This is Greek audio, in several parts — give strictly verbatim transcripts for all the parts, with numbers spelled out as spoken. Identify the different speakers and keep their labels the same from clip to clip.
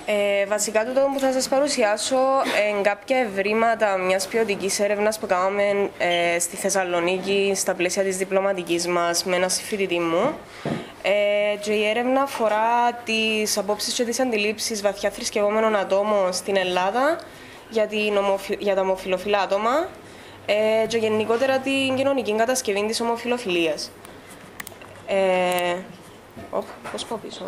Speaker 1: Ε, βασικά, το που θα σας παρουσιάσω είναι κάποια ευρήματα μιας ποιοτικής έρευνας που κάναμε ε, στη Θεσσαλονίκη στα πλαίσια της διπλωματικής μας με ένα συμφοιτητή μου. Ε, και η έρευνα αφορά τις απόψεις και τις αντιλήψεις βαθιά θρησκευόμενων ατόμων στην Ελλάδα για, την ομοφι... για τα ομοφυλοφιλά άτομα ε, και γενικότερα την κοινωνική κατασκευή της ομοφυλοφιλίας. Ε, οπ, πώς πάω πίσω.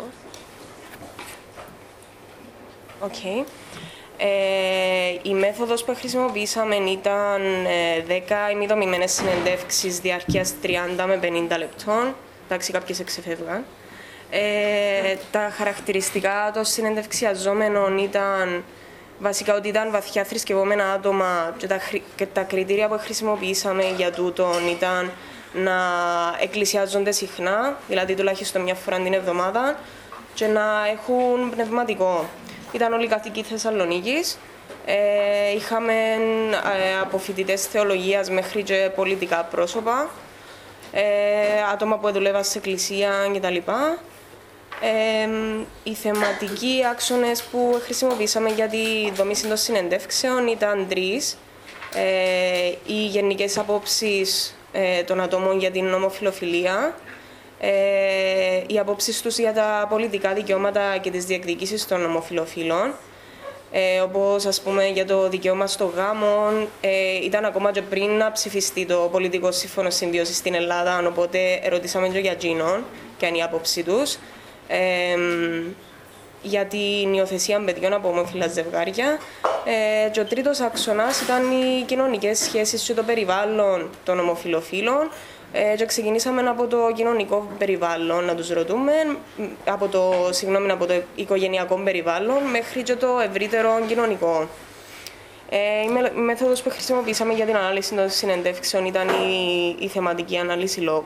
Speaker 1: Okay. Ε, η μέθοδος που χρησιμοποιήσαμε ήταν ε, δέκα ημιδομημένες συνεντεύξεις διάρκειας τριάντα με πενήντα λεπτών. Εντάξει, κάποιες εξεφεύγαν. Ε, τα χαρακτηριστικά των συνεντευξιαζόμενων ήταν βασικά ότι ήταν βαθιά θρησκευόμενα άτομα και τα, και τα κριτήρια που χρησιμοποιήσαμε για τούτον ήταν να εκκλησιάζονται συχνά, δηλαδή τουλάχιστον μια φορά την εβδομάδα, και να έχουν πνευματικό. Ήταν όλοι κατοικοί Θεσσαλονίκης. Ε, είχαμε ε, από φοιτητές θεολογίας μέχρι και πολιτικά πρόσωπα, ε, άτομα που δουλεύαν σε εκκλησία κτλ. Ε, οι θεματικοί άξονες που χρησιμοποιήσαμε για τη δομή των συνεντεύξεων ήταν τρεις. Ε, οι γενικές απόψεις ε, των ατόμων για την ομοφυλοφιλία, Ε, οι απόψεις τους για τα πολιτικά δικαιώματα και τις διεκδικήσεις των ομοφυλοφίλων, ε, όπως ας πούμε για το δικαίωμα στο γάμο, ε, ήταν ακόμα και πριν να ψηφιστεί το πολιτικό σύμφωνο συμβίωσης στην Ελλάδα, οπότε ερωτήσαμε και για εκείνον και αν η άποψή τους. Ε, για την υιοθεσία παιδιών από ομόφυλα ζευγάρια. Ε, και ο τρίτος άξονας ήταν οι κοινωνικές σχέσεις και το περιβάλλον των ομοφυλοφίλων. Ε, και ξεκινήσαμε από το κοινωνικό περιβάλλον να τους ρωτούμε, από το, συγγνώμη, από το οικογενειακό περιβάλλον μέχρι και το ευρύτερο κοινωνικό. Ε, η μέθοδος που χρησιμοποιήσαμε για την ανάλυση των συνεντεύξεων ήταν η, η θεματική ανάλυση λόγου.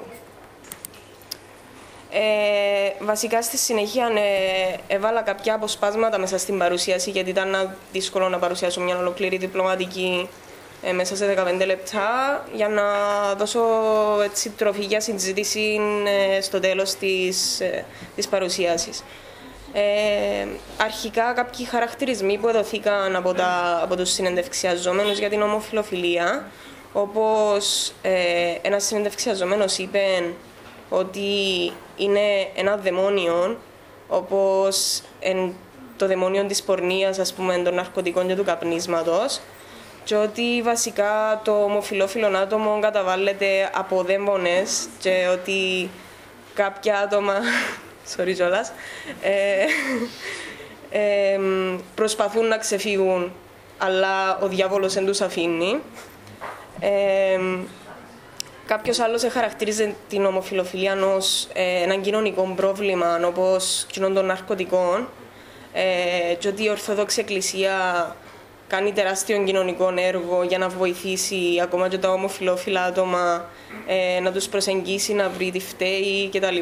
Speaker 1: Ε, βασικά στη συνέχεια ε, έβαλα κάποια αποσπάσματα μέσα στην παρουσίαση, γιατί ήταν δύσκολο να παρουσιάσω μια ολοκληρή διπλωματική ε, μέσα σε δεκαπέντε λεπτά, για να δώσω έτσι, τροφή για συζήτηση ε, στο τέλος της, ε, της παρουσίασης. Ε, αρχικά κάποιοι χαρακτηρισμοί που εδωθήκαν από, τα, από τους συνεντευξιαζόμενους για την ομοφυλοφιλία, όπως ε, ένας συνεντευξιαζόμενος είπε ότι είναι ένα δαιμόνιο, όπως εν, το δαιμόνιο της πορνείας, ας πούμε, των ναρκωτικών και του καπνίσματος, και ότι βασικά το ομοφυλόφιλον άτομο καταβάλλεται από δαίμονες και ότι κάποια άτομα, sorry κιόλας, ε, ε, προσπαθούν να ξεφύγουν, αλλά ο διάβολος δεν τους αφήνει. Ε, Κάποιος άλλος χαρακτήριζε την ομοφυλοφιλία ως ε, έναν κοινωνικό πρόβλημα, όπως κοινών των ναρκωτικών, ε, και ότι η Ορθόδοξη Εκκλησία κάνει τεράστιο κοινωνικό έργο για να βοηθήσει ακόμα και τα ομοφυλόφιλα άτομα ε, να τους προσεγγίσει, να βρει τι φταίει κτλ.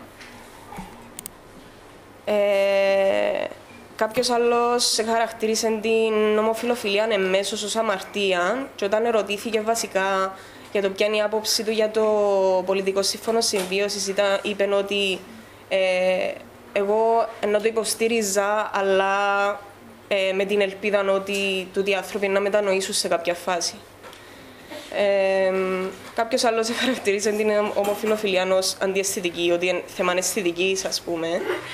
Speaker 1: Ε, Κάποιος άλλος χαρακτήρισε την ομοφυλοφιλία εμέσως ως αμαρτία, και όταν ερωτήθηκε βασικά για το ποια είναι η άποψη του για το πολιτικό σύμφωνο συμβίωσης, είπε ότι ε, εγώ ενώ το υποστήριζα, αλλά ε, με την ελπίδα ότι τούτοι οι άνθρωποι να μετανοήσουν σε κάποια φάση. Ε, κάποιος άλλος χαρακτηρίζει την ομοφυλοφιλία ως αντιαισθητική, ότι είναι θέμα αισθητικής, ας πούμε.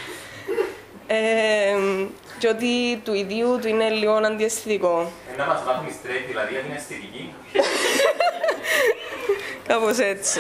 Speaker 1: Ε, και ότι του ιδίου του είναι λίγο αντιαισθητικό.
Speaker 2: Να μας μάθουμε straight, δηλαδή για την αισθητική.
Speaker 1: Κάπως έτσι.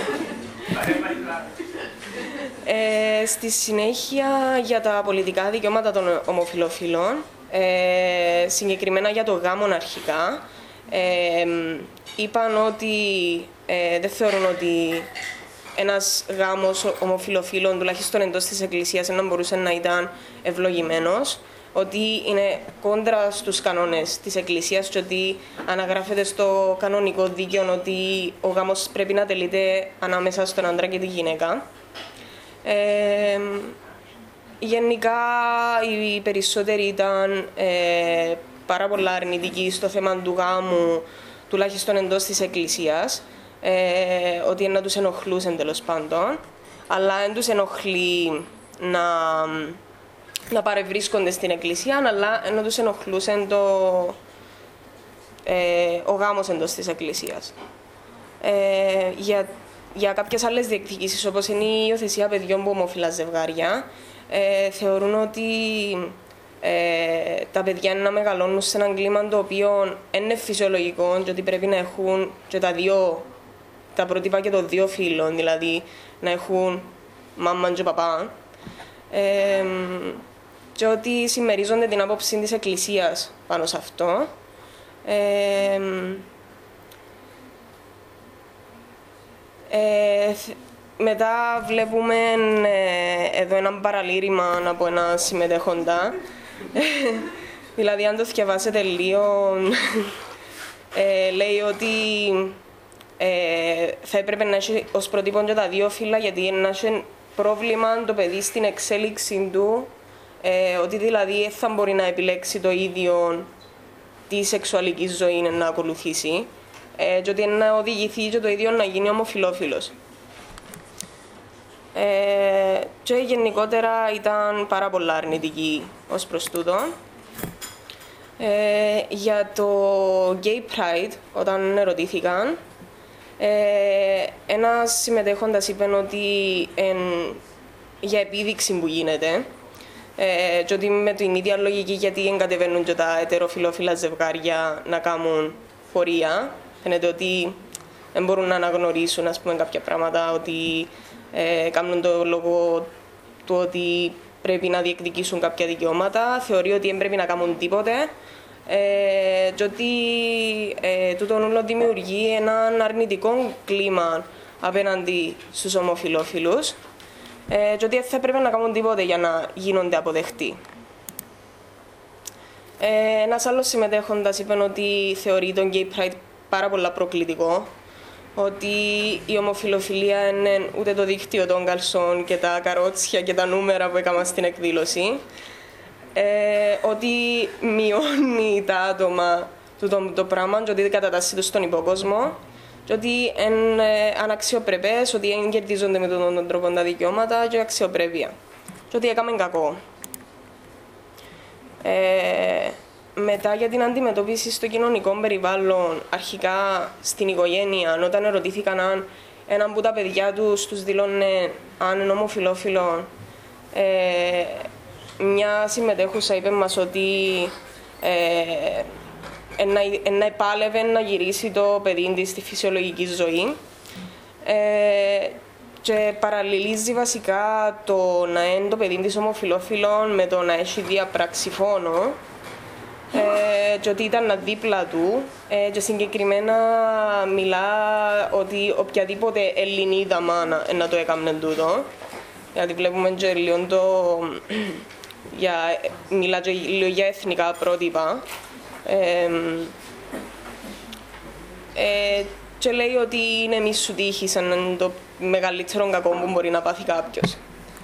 Speaker 1: ε, στη συνέχεια για τα πολιτικά δικαιώματα των ομοφυλοφίλων, ε, συγκεκριμένα για το γάμο αρχικά, ε, είπαν ότι ε, δεν θεωρούν ότι ένας γάμος ομοφυλοφίλων, τουλάχιστον εντός της Εκκλησίας, δεν μπορούσε να ήταν ευλογημένος, ότι είναι κόντρα στους κανόνες της Εκκλησίας και ότι αναγράφεται στο κανονικό δίκαιο ότι ο γάμος πρέπει να τελείται ανάμεσα στον άντρα και τη γυναίκα. Ε, γενικά, οι περισσότεροι ήταν ε, πάρα πολλά αρνητικοί στο θέμα του γάμου, τουλάχιστον εντός της Εκκλησίας, ε, ότι να τους ενοχλούσαν τέλος πάντων, αλλά δεν τους ενοχλεί να να παρευρίσκονται στην εκκλησία, αλλά ενώ τους ενοχλούσε το, ε, ο γάμος εντός της εκκλησίας. Ε, για, για κάποιες άλλες διεκδικήσεις, όπως είναι η υιοθεσία παιδιών από ομόφυλα ζευγάρια, ε, θεωρούν ότι ε, τα παιδιά να μεγαλώνουν σε έναν κλίμα το οποίο είναι φυσιολογικό και ότι πρέπει να έχουν και τα δύο, τα πρότυπα και των δύο φύλων, δηλαδή να έχουν μάμα και παπά. Ε, και ότι συμμερίζονται την άποψη της Εκκλησίας πάνω σε αυτό. Ε, ε, μετά βλέπουμε ε, εδώ ένα παραλήρημα από ένα συμμετέχοντα. Δηλαδή, αν το διαβάσετε λίγο, ε, λέει ότι ε, θα έπρεπε να έχει ως προτύπων και τα δύο φύλλα, γιατί να έχει πρόβλημα το παιδί στην εξέλιξη του, ε, ότι δηλαδή θα μπορεί να επιλέξει το ίδιο τη σεξουαλική ζωή να ακολουθήσει, ε, και ότι να οδηγηθεί και το ίδιο να γίνει ομοφυλόφιλος. Ε, και γενικότερα ήταν πάρα πολλά αρνητική ως προς τούτο. Ε, για το Gay Pride, όταν ερωτήθηκαν, ε, ένας συμμετέχοντας είπε ότι εν, για επίδειξη που γίνεται, ε, και ότι με την ίδια λογική γιατί εγκατεβαίνουν και τα ετεροφιλόφιλα ζευγάρια να κάνουν πορεία. Φαίνεται ότι δεν μπορούν να αναγνωρίσουν, ας πούμε, κάποια πράγματα, ότι ε, κάνουν το λόγο του ότι πρέπει να διεκδικήσουν κάποια δικαιώματα. Θεωρεί ότι δεν πρέπει να κάνουν τίποτε. Ε, και ότι ε, τούτο όλο δημιουργεί έναν αρνητικό κλίμα απέναντι στους ομοφυλόφιλους, ε, και ότι δεν θα πρέπει να κάνουν τίποτε για να γίνονται αποδεκτοί. Ε, ένας άλλος συμμετέχοντας είπε ότι θεωρεί τον Gay Pride πάρα πολλά προκλητικό, ότι η ομοφυλοφιλία είναι ούτε το δίκτυο των καλσών και τα καρότσια και τα νούμερα που έκανα στην εκδήλωση, ε, ότι μειώνει τα άτομα του το, το πράγμα και ότι κατατάσσει τους στον υπόκοσμο και ότι είναι αναξιοπρεπές, ότι δεν κερδίζονται με τον, τον τρόπο τα δικαιώματα και αξιοπρέπεια και ότι έκαμε κακό. Ε, μετά για την αντιμετώπιση στο κοινωνικό περιβάλλον, αρχικά στην οικογένεια, όταν ερωτήθηκαν αν ένα από τα παιδιά τους τους δηλώνε αν είναι ομοφυλόφιλο, ε, μια συμμετέχουσα είπε μας ότι ε, ε, να επάλευε να γυρίσει το παιδί της στη φυσιολογική ζωή, ε, και παραλληλίζει βασικά το να είναι το παιδί της ομοφυλόφιλων με το να έχει διαπράξει φόνο, ε, και ότι ήταν δίπλα του, ε, και συγκεκριμένα μιλά ότι οποιαδήποτε Ελληνίδα μάνα να το έκαμνε τούτο, γιατί βλέπουμε και λίγο το, για, μιλά και λίγο για εθνικά πρότυπα, ε, ε, και λέει ότι είναι μη σου τύχη σαν το μεγαλύτερο κακό που μπορεί να πάθει κάποιος.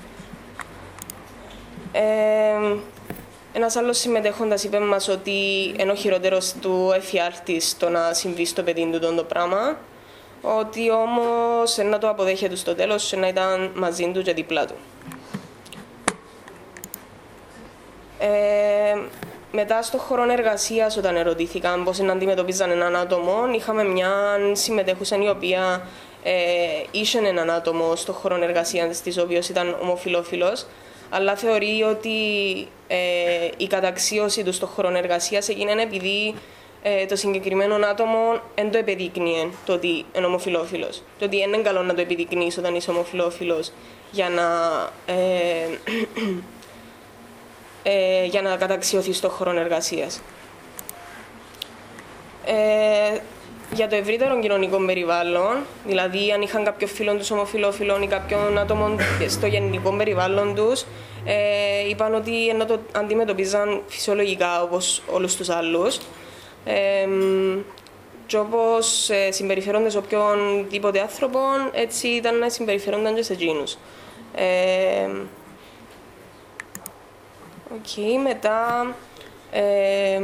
Speaker 1: Ε, ένας άλλος συμμετέχοντας είπε μας ότι είναι ο χειρότερος του εφιάλτης το να συμβεί στο παιδί του το πράγμα, ότι όμως να το αποδέχεται στο τέλος και να ήταν μαζί του και δίπλα του. Ε, μετά στο χώρο εργασίας, όταν ερωτήθηκαν πώς να αντιμετωπίζαν έναν άτομο, είχαμε μια συμμετέχουσα η οποία ε, είχε έναν άτομο στο χώρο εργασίας της, ο οποίος ήταν ομοφυλόφιλος, αλλά θεωρεί ότι ε, η καταξίωση του στο χώρο εργασίας έγινε επειδή ε, το συγκεκριμένο άτομο δεν το επιδείκνυε το ότι είναι ομοφυλόφιλος. Το ότι είναι καλό να το επιδεικνύεις όταν είσαι ομοφυλόφιλος για να, ε, ε, για να καταξιωθείς στο χώρο εργασίας. Ε, για το ευρύτερο κοινωνικό περιβάλλον, δηλαδή αν είχαν κάποιο φίλο τους ομοφυλόφιλων ή κάποιον άτομο στο γενικό περιβάλλον τους, ε, είπαν ότι ενώ το αντιμετωπίζαν φυσιολογικά όπως όλους τους άλλους, ε, και όπως ε, συμπεριφέρονται σε οποιονδήποτε άνθρωπο, έτσι ήταν να συμπεριφέρονταν και σε εκείνους. Ε, okay, μετά ε,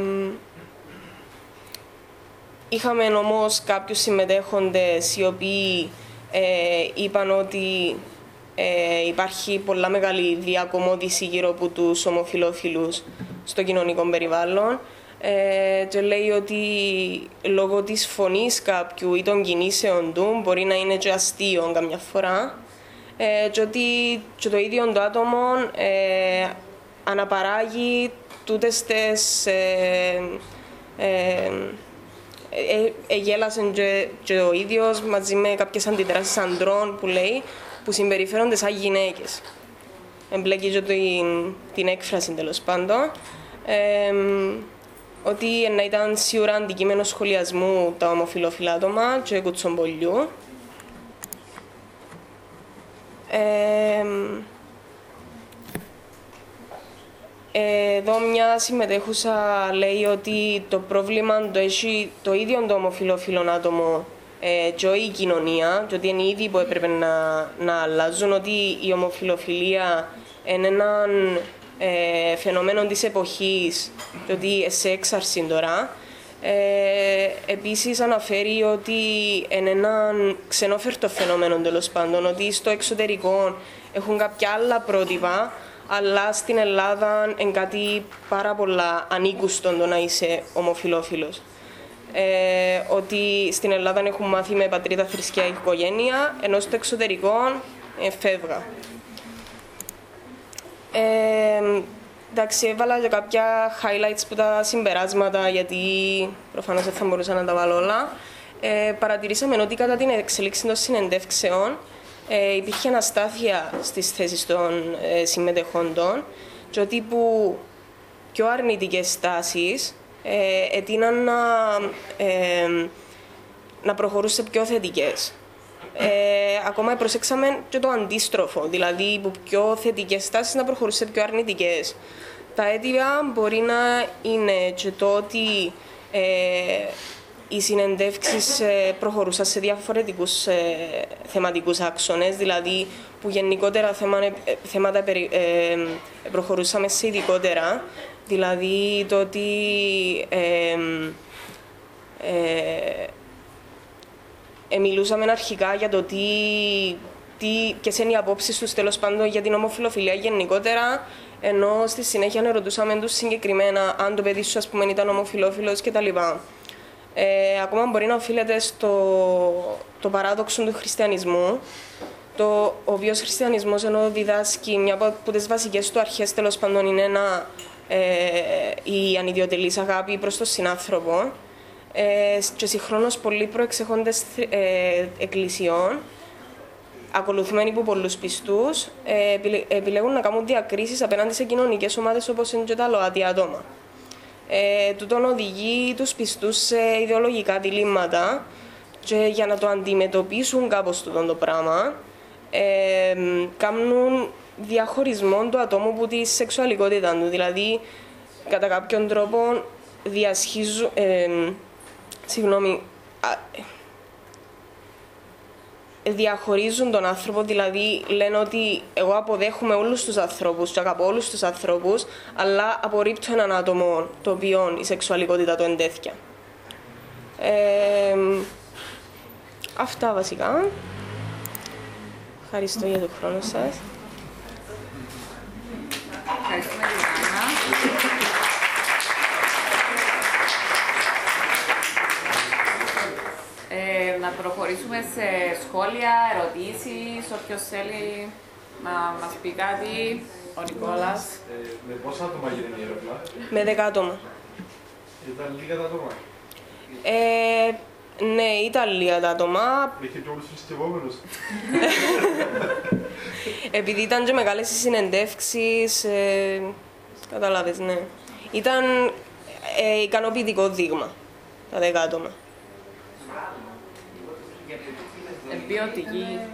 Speaker 1: είχαμε όμως κάποιους συμμετέχοντες οι οποίοι ε, είπαν ότι ε, υπάρχει πολλά μεγάλη διακομόδηση γύρω από τους ομοφυλόφιλους στο κοινωνικό περιβάλλον ε, και λέει ότι λόγω της φωνής κάποιου ή των κινήσεων του μπορεί να είναι και αστείο καμιά φορά ε, και ότι και το ίδιο το άτομο ε, αναπαράγει τούτες τις ε, ε, Ε, ε, γέλασε και, και ο ίδιος μαζί με κάποιες αντιδράσεις αντρών που λέει που συμπεριφέρονται σαν γυναίκες. Εμπλέκει και την, την έκφραση τέλος πάντων. Ε, ότι να ήταν σίγουρα αντικείμενο σχολιασμού τα ομοφυλόφιλα άτομα και κουτσομπολιού. Ε, Εδώ μια συμμετέχουσα λέει ότι το πρόβλημα το έχει το ίδιο το ομοφυλόφιλο άτομο ε, και όχι η κοινωνία και ότι είναι ήδη που έπρεπε να, να αλλάζουν, ότι η ομοφυλοφιλία είναι ένα ε, φαινόμενο της εποχής και ότι σε έξαρση τώρα. Ε, επίσης αναφέρει ότι είναι ένα ξενόφερτο φαινόμενο τέλος πάντων, ότι στο εξωτερικό έχουν κάποια άλλα πρότυπα αλλά στην Ελλάδα είναι κάτι πάρα πολλά ανήκουστο το να είσαι ομοφυλόφιλος. Ε, ότι στην Ελλάδα έχουν μάθει με πατρίδα, θρησκεία, οικογένεια, ενώ στο εξωτερικό ε, φεύγα. Ε, εντάξει, έβαλα και κάποια highlights από τα συμπεράσματα, γιατί προφανώς δεν θα μπορούσα να τα βάλω όλα. Ε, παρατηρήσαμε ότι κατά την εξελίξη των συνεντεύξεων Ε, υπήρχε αναστάθεια στις θέσεις των ε, συμμετεχόντων και ότι που πιο αρνητικές στάσεις ε, ετείναν να, ε, να προχωρούν σε πιο θετικές. Ε, ακόμα προσέξαμε και το αντίστροφο, δηλαδή που πιο θετικές στάσεις να προχωρούν σε πιο αρνητικές. Τα αίτια μπορεί να είναι και το ότι ε, οι συνεντεύξεις προχωρούσαν σε διαφορετικούς ε, θεματικούς άξονες, δηλαδή που γενικότερα θέμα, θέματα ε, προχωρούσαμε σε ειδικότερα, δηλαδή το ότι ε, ε, ε, μιλούσαμε αρχικά για το τι, τι, ποιες είναι οι απόψεις τους τέλος πάντων για την ομοφυλοφιλία γενικότερα, ενώ στη συνέχεια ρωτούσαμε τους συγκεκριμένα αν το παιδί σου ας πούμε ήταν ομοφυλόφιλος κτλ. Ε, ακόμα μπορεί να οφείλεται στο το παράδοξο του χριστιανισμού, το ο οποίος χριστιανισμός ενώ διδάσκει μια από τις βασικές του αρχές τέλος πάντων είναι ένα, ε, η ανιδιοτελής αγάπη προς τον συνάνθρωπο ε, και συγχρόνως πολλοί προεξεχόντες ε, εκκλησιών ακολουθμένοι από πολλούς πιστούς ε, επιλέγουν να κάνουν διακρίσεις απέναντι σε κοινωνικές ομάδες όπως είναι και τα ΛΟΑΤΙ άτομα. Ε, τούτον οδηγεί τους πιστούς σε ιδεολογικά διλήμματα και για να το αντιμετωπίσουν κάπως τούτον το πράγμα ε, κάνουν διαχωρισμό του ατόμου από τη σεξουαλικότητα του, δηλαδή κατά κάποιον τρόπο διασχίζουν ε, συγγνώμη α, διαχωρίζουν τον άνθρωπο, δηλαδή λένε ότι εγώ αποδέχομαι όλους τους ανθρώπους και αγαπώ όλους τους ανθρώπους, αλλά απορρίπτω έναν άτομο το οποίο η σεξουαλικότητα του είναι τέτοια. Ε, αυτά βασικά. Ευχαριστώ για τον χρόνο σας.
Speaker 3: Ευχαριστούμε την Άννα. Ε, να προχωρήσουμε σε σχόλια, ερωτήσεις, όποιος θέλει να μας πει κάτι. Ο Νικόλας.
Speaker 4: Ε, με πόσα άτομα γίνεται η έρευνα?
Speaker 1: Με δέκα άτομα.
Speaker 4: Ήταν λίγα τα άτομα?
Speaker 1: Ε, ναι, ήταν λίγα τα άτομα.
Speaker 4: Είχε και όλους τους θρησκευόμενους.
Speaker 1: Επειδή ήταν και μεγάλες οι συνεντεύξεις, ε, καταλάβες, ναι. Ήταν ε, ικανοποιητικό δείγμα, τα δέκα άτομα.
Speaker 3: Ποιοτική.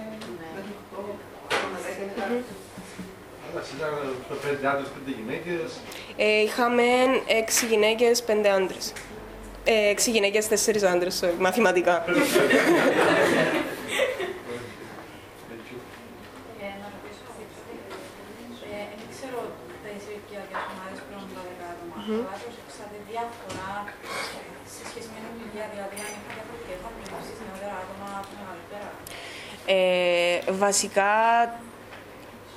Speaker 4: Ήταν πέντε άντρες, πέντε γυναίκες.
Speaker 1: Ε, είχαμε έξι γυναίκες, πέντε άντρες. Ε, έξι γυναίκες, τέσσερις άντρες, sorry, μαθηματικά.
Speaker 5: Δεν ξέρω τις ηλικιακές ομάδες που είναι τα δέκα άτομα, αλλά προσέξατε διάφορα σε σχέση με την ηλικία, δηλαδή αν είχαν διαφορετικές απόψεις νεότερα άτομα από μεγαλύτερα.
Speaker 1: Ε, βασικά,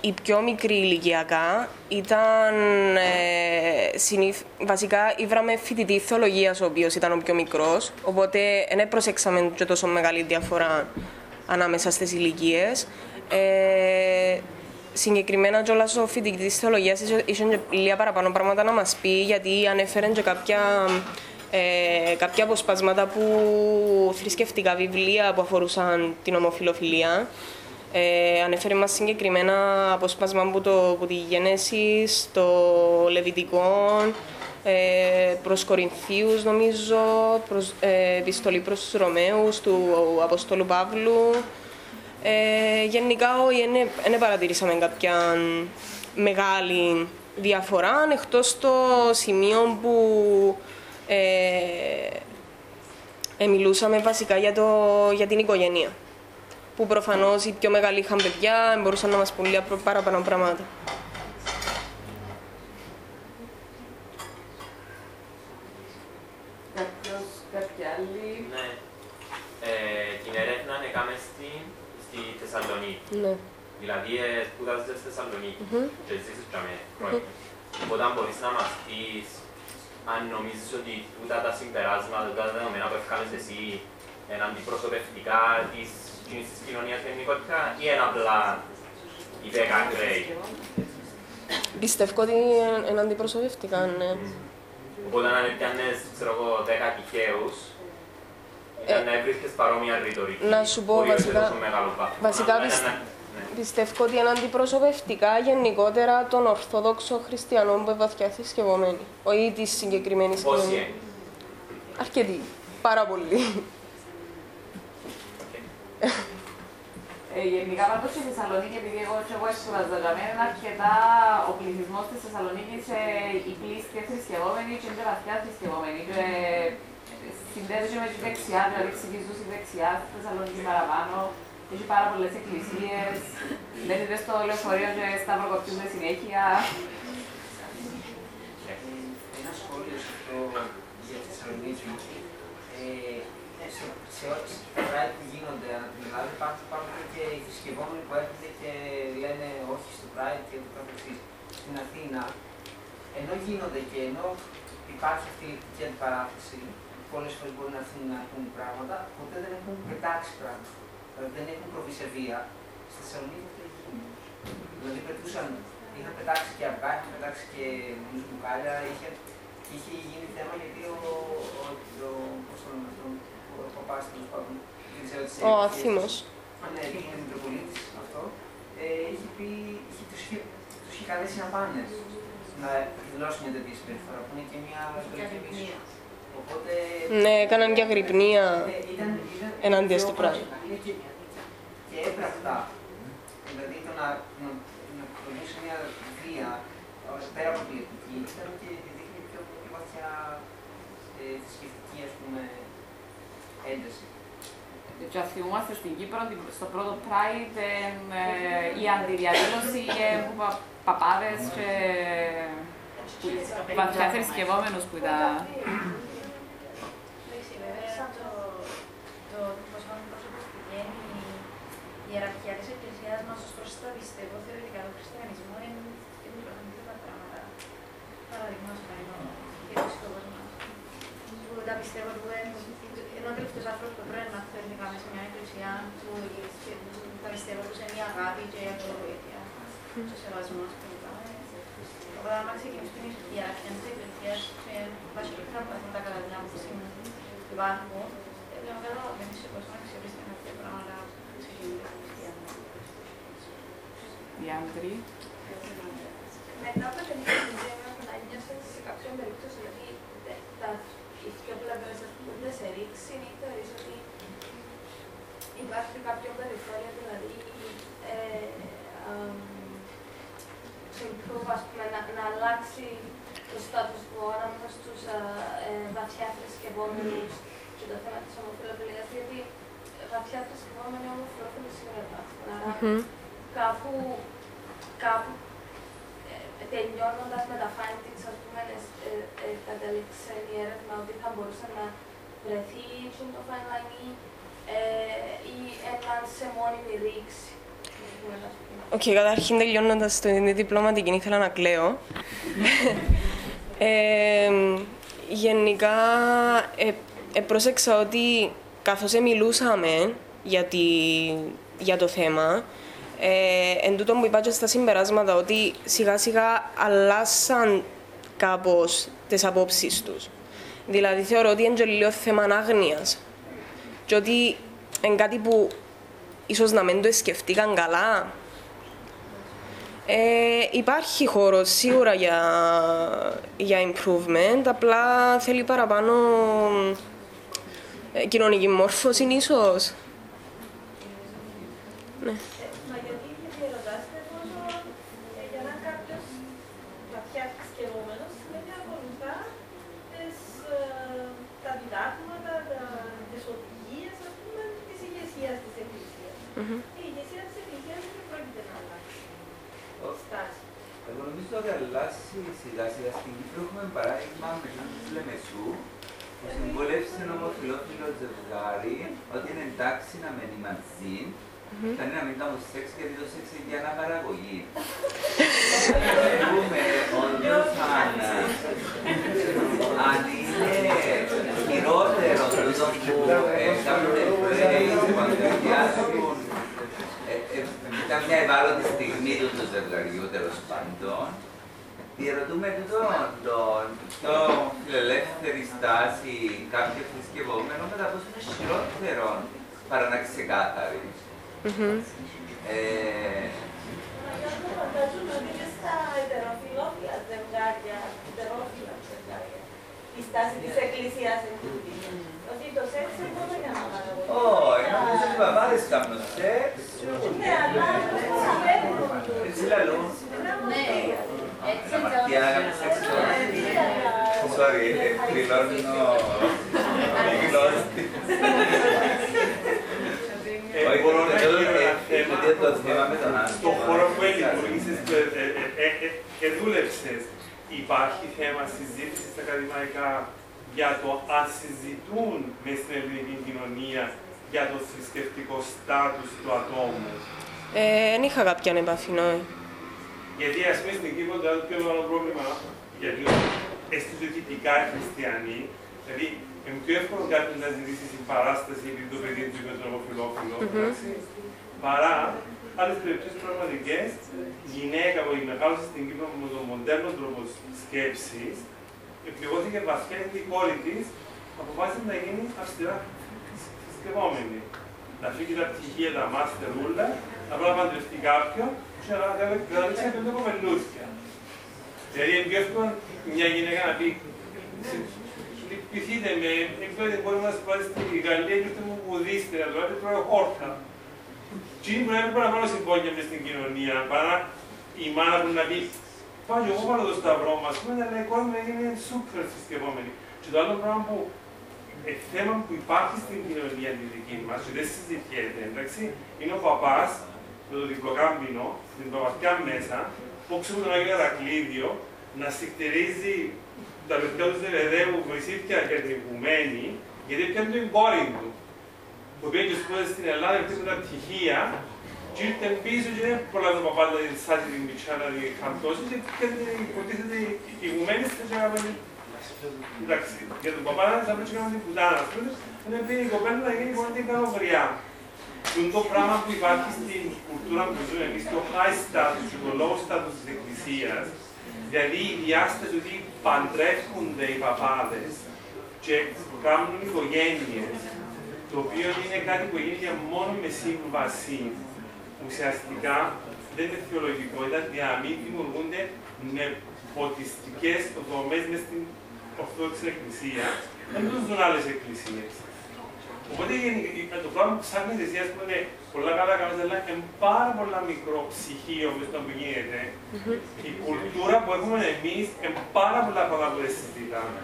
Speaker 1: οι πιο μικροί ηλικιακά ήταν ε, συνήθ... βασικά ήβραμε φοιτητή θεολογίας ο οποίος ήταν ο πιο μικρός, οπότε δεν προσέξαμε και τόσο μεγάλη διαφορά ανάμεσα στις ηλικίες. Ε, συγκεκριμένα κιόλας ο φοιτητής θεολογίας είχε λίγα παραπάνω πράγματα να μας πει, γιατί ανέφερε και κάποια, ε, κάποια αποσπάσματα που θρησκευτικά βιβλία που αφορούσαν την ομοφυλοφιλία. Ε, ανέφερε μας συγκεκριμένα αποσπάσμα από, το, από τη Γένεση, το Λεβιτικό, ε, προς Κορινθίους νομίζω, προς, ε, επιστολή προς τους Ρωμαίους του Αποστόλου Παύλου. Ε, γενικά όχι, δεν παρατηρήσαμε κάποια μεγάλη διαφορά, εκτός το σημείο που ε, ε, μιλούσαμε βασικά για, το, για την οικογένεια. Που προφανώς οι πιο μεγάλοι είχαν παιδιά, μπορούσαν να μας πούν λίγα παραπάνω πράγματα.
Speaker 3: Κάποιος, κάποια άλλη.
Speaker 2: Ναι. Ε, την έρευνα έκαμε στη, στη Θεσσαλονίκη.
Speaker 1: Ναι.
Speaker 2: Δηλαδή, ε, σπούδαζες στη Θεσσαλονίκη
Speaker 1: Mm-hmm.
Speaker 2: και ζήσεις για μένα χρόνια. Οπότε, αν μπορείς να μας πεις αν νομίζεις ότι τούτα τα συμπεράσματα, τούτα τα δεδομένα που έφκανες εσύ, είναι αντιπροσωπευτικά της της κοινωνίας γενικότερα ή είναι απλά οι δέκα ακραίοι.
Speaker 1: Πιστεύω ότι είναι αντιπροσωπευτικά, ναι.
Speaker 2: Οπότε αν έπιανες, ξέρω εγώ, δέκα τυχαίους, ήταν να έβρισκες παρόμοια ρητορική.
Speaker 1: Να σου πω βασικά, βασικά
Speaker 2: ναι,
Speaker 1: πιστε...
Speaker 2: ναι, ναι.
Speaker 1: πιστεύω ότι είναι αντιπροσωπευτικά γενικότερα των Ορθόδοξων Χριστιανών που είναι βαθιά θρησκευόμενοι. Όχι της συγκεκριμένης κοινωνίας.
Speaker 2: Πόσοι είναι?
Speaker 1: Αρκετοί. Πάρα πολλοί.
Speaker 3: Ε, γενικά πάντως στη Θεσσαλονίκη, επειδή εγώ και εγώ έσπουδαζα για μένα, είναι αρκετά ο πληθυσμός της Θεσσαλονίκης ε, οι πλήστοι θρησκευόμενοι και είναι βαθιά θρησκευόμενοι. Και ε, συνδέεται με τη δεξιά, δηλαδή ψηφίζουν στη δεξιά στη Θεσσαλονίκη παραπάνω. Έχει πάρα πολλές εκκλησίες, μπαίνετε στο λεωφορείο και σταυροκοπτίζουν συνέχεια.
Speaker 6: Ένα σχόλιο σε αυτό για τη Θεσσαλονίκη. Σε ό,τι τα Pride που γίνονται ανά την Ελλάδα, υπάρχουν και οι θρησκευόμενοι που έρχονται και λένε όχι στο Pride και το καθεξής. Στην Αθήνα, ενώ γίνονται και ενώ υπάρχει αυτή η λεπτική αντιπαράθεση, πολλές φορές μπορεί να έρθουν να πούν πράγματα, ποτέ δεν έχουν πετάξει πράγματα. Δηλαδή δεν έχουν προβεί σε βία. Στη Θεσσαλονίκη αυτό έχει γίνει. Δηλαδή πετούσαν, είχαν πετάξει και αυγά, είχαν πετάξει και μπουκάλια, είχε, είχε γίνει θέμα γιατί ο, ο, ο, πώς το λέμε αυτό, ο παπάς τέλος πάντων, δεν ξέρω τι
Speaker 1: Ο Αθήμος.
Speaker 6: Ναι, είναι Μητροπολίτης αυτό, ε, είχε πει, είχε, τους, είχε, τους είχε καλέσει να πάνε να εκδηλώσουν μια τέτοια συμπεριφορά, που είναι και μια ιστορική. Οπότε...
Speaker 1: Ναι, έκαναν και αγρυπνία
Speaker 6: ε, ήταν, ήταν,
Speaker 1: ενάντια στο Pride.
Speaker 6: Και, και έπρακτα, δηλαδή το να, να, να προβούσε μια βία πέρα από τη εθνική, ήταν και δείχνει πιο, πιο βαθιά ε, θρησκευτική, ας πούμε, ένταση.
Speaker 3: Και θυμούμαστε στην Κύπρο, στο πρώτο Pride, ε, η αντιδιαδήλωση ε, πα, παπάδες και βαθιά θρησκευόμενους που ήταν.
Speaker 5: Η ιεραρχία της Εκκλησίας μας ως προς τα πιστεύω θεωρητικά του χριστιανισμού είναι αντίθετα πράγματα. Παραδείγματος χάρη ο κύριος σκοπός μας. Που τα πιστεύω που είναι ο τελευταίος άνθρωπος που πρέπει να θέλει να σε μια εκκλησία που τα πιστεύω που είναι η αγάπη και η αυτοβοήθεια και ο σεβασμός κλπ. Οπότε άμα ξεκινήσουμε η ιεραρχία της Εκκλησίας και βασιλικά πράγματα κατά την άποψη μου υπάρχουν, δεν καταλαβαίνεις σε πώς να ξεπιστούν αυτά τα πράγματα.
Speaker 3: Οι άντροι.
Speaker 5: Μετά από την ίδια να νιώσετε σε κάποιον περίπτωση ότι οι πιο πλευρές δεν σε ρίξει ή θεωρείς ότι υπάρχει κάποιο περιθώριο, δηλαδή να αλλάξει το status quo ανάμεσα στους βαθιά θρησκευόμενους και το θέμα της ομοφυλοφιλίας, γιατί βαθιά θρησκευόμενοι ομοφυλόφιλοι σήμερα υπάρχουν. Άρα κάπου, κάπου ε, τελειώνοντας με τα findings, ας πούμε, ε, ε, κατέληξε η έρευνα ότι θα μπορούσε να βρεθεί το φαϊλάνι ε, ή έναν σε μόνιμη ρήξη.
Speaker 1: Οκ, okay, καταρχήν τελειώνοντας την διπλωματική, ήθελα να κλαίω. ε, γενικά, ε, ε, πρόσεξα ότι καθώς μιλούσαμε για, τη, για το θέμα, ε, εν τούτο που είπα και στα συμπεράσματα, ότι σιγά σιγά αλλάσαν κάπως τις απόψεις τους. Δηλαδή, θεωρώ ότι είναι και λίγο θέμα άγνοιας και ότι είναι κάτι που ίσως να μην το σκεφτήκαν καλά. Ε, υπάρχει χώρο σίγουρα για, για improvement, απλά θέλει παραπάνω ε, κοινωνική μόρφωση ίσως. Ναι.
Speaker 5: Μα γιατί διαρωτάστε πόσο για να κάποιος βαθιά θρησκευόμενος σημαίνει ακολουθά τα διδάγματα, τις οδηγίες, ας πούμε, της ηγεσίας της Εκκλησίας. Η ηγεσία της Εκκλησίας δεν πρόκειται να αλλάξει στάση.
Speaker 7: Εγώ νομίζω ότι αλλάζει σιγά σιγά. Στην Κύπρο έχουμε παράδειγμα με τον Λεμεσού που συμβούλευσε ένα ομοφυλόφιλο ζευγάρι ότι είναι εντάξει να μένει μαζί. Φτάνει να μην κάνουν σεξ γιατί το σεξ είναι για αναπαραγωγή. Θεωρούμε όντως αν είναι χειρότερο τούτο που κάνουν εμπρέις όταν εστιάζουν ήταν μια ευάλωτη στιγμή του του ζευγαριού τέλος πάντων. Διερωτούμε τούτο πιο φιλελεύθερη στάση κάποιο θρησκευόμενο κατά πόσο είναι χειρότερο παρά να ξεκάθαρη.
Speaker 5: Mm-hmm. Ε... Φαντάζομαι ότι και στα ετεροφιλόφιλα ζευγάρια, ζευγάρια, η στάση της Εκκλησίας είναι τούτη. Ότι το σεξ είναι μόνο για να παραγωγεί.
Speaker 7: Όχι, νομίζω ότι οι παπάδες κάνουν σεξ.
Speaker 5: Ναι, αλλά δεν sabemos.
Speaker 7: Έτσι λαλούν. Να μαρτία να κάνουν σεξ τώρα. Sorry, εκδηλώνω η γνώστη.
Speaker 4: Στον χώρο που λειτουργήσεις και δούλεψες, υπάρχει θέμα συζήτησης στα ακαδημαϊκά για το αν συζητούν μέσα στην ελληνική κοινωνία για το θρησκευτικό στάτους του ατόμου?
Speaker 1: Δεν είχα κάποια επαφή, ναι.
Speaker 4: Γιατί ας πούμε στην Κύπρο το πιο μεγάλο πρόβλημα, γιατί αισθητοτυπικά χριστιανοί, δηλαδή είναι πιο εύκολο κάποιον να ζητήσει συμπαράσταση επειδή το παιδί του είναι τον ομοφυλόφιλο, παρά άλλες περιπτώσεις πραγματικές, γυναίκα που μεγάλωσε στην Κύπρο με τον μοντέρνο τρόπο σκέψης, επληγώθηκε βαθιά γιατί η κόρη της αποφάσισε να γίνει αυστηρά θρησκευόμενη. Να φύγει τα πτυχία, τα μάστερ ούλα, απλά να παντρευτεί κάποιον και να καταλήξει πέντε κομμελούθια. Δηλαδή είναι πιο εύκολο μια γυναίκα να πει «Λυπηθείτε με, εκπαίδευτε μπορούμε να σας πάρει στη Γαλλία και μου βουδίστε να το λέτε τρώω χόρτα». Τι είναι που να μην παραπάνω συμπόνια μες στην κοινωνία, παρά η μάνα που να πει «Πάω και εγώ πάρω το σταυρό μας», αλλά η κόρη μου έγινε σούπερ θρησκευόμενη. Και το άλλο πράγμα που ε, θέμα που υπάρχει στην κοινωνία τη δική μας και δεν συζητιέται, εντάξει, είναι ο παπάς με το διπλοκάμπινο, στην παπαθιά μέσα, που ξέρουν τον Άγιο Ηρακλήδιο να συχτερίζει τα παιδιά του Ζεβεδαίου βοηθήθεια για την οικουμένη, γιατί πιάνει την κόρη του. Που πήγε και σπούδασε στην Ελλάδα, έπαιξε τα πτυχία, και ήρθε πίσω και δεν προλάβει ο παπάς να την σάσει την πιτσά να την χαρτώσει, και υποτίθεται η οικουμένη στην έκαμε. Εντάξει, για τον παπά θα πρέπει να κάνουμε την κουτάνα, ας πούμε, είναι πει η κοπέλα να γίνει πολύ την καλοβριά. Είναι το πράγμα που υπάρχει στην κουλτούρα που ζούμε εμείς, το high status και το low status της Εκκλησίας, δηλαδή η διάσταση ότι παντρεύονται οι παπάδες και κάνουν οικογένειες, το οποίο είναι κάτι που γίνεται μόνο με σύμβαση, ουσιαστικά δεν είναι θεολογικό, ήταν για να μην δημιουργούνται νεποτιστικές δομές μες στην Ορθόδοξη Εκκλησία, δεν ζουν άλλες εκκλησίες. Οπότε το πράγμα που ψάχνει η Εκκλησία, που είναι πολλά καλά καλά, αλλά είναι πάρα πολλά μικρό ψυχείο με το που γίνεται. Η κουλτούρα που έχουμε εμείς είναι πάρα πολλά πράγματα που δεν συζητάμε.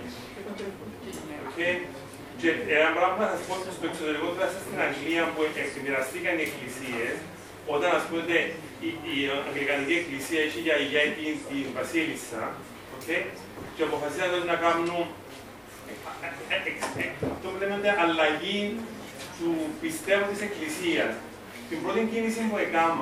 Speaker 4: Και ένα πράγμα που θα σας πω στο εξωτερικό, τουλάχιστον στην Αγγλία, που μοιραστήκαν οι εκκλησίες, όταν ας πούμε η, η Αγγλικανική Εκκλησία έχει για ηγέτη την Βασίλισσα, okay, και αποφασίσαν να κάνουν αυτό που λέμε αλλαγή του πιστεύω της Εκκλησίας. Την πρώτη κίνηση που έκανα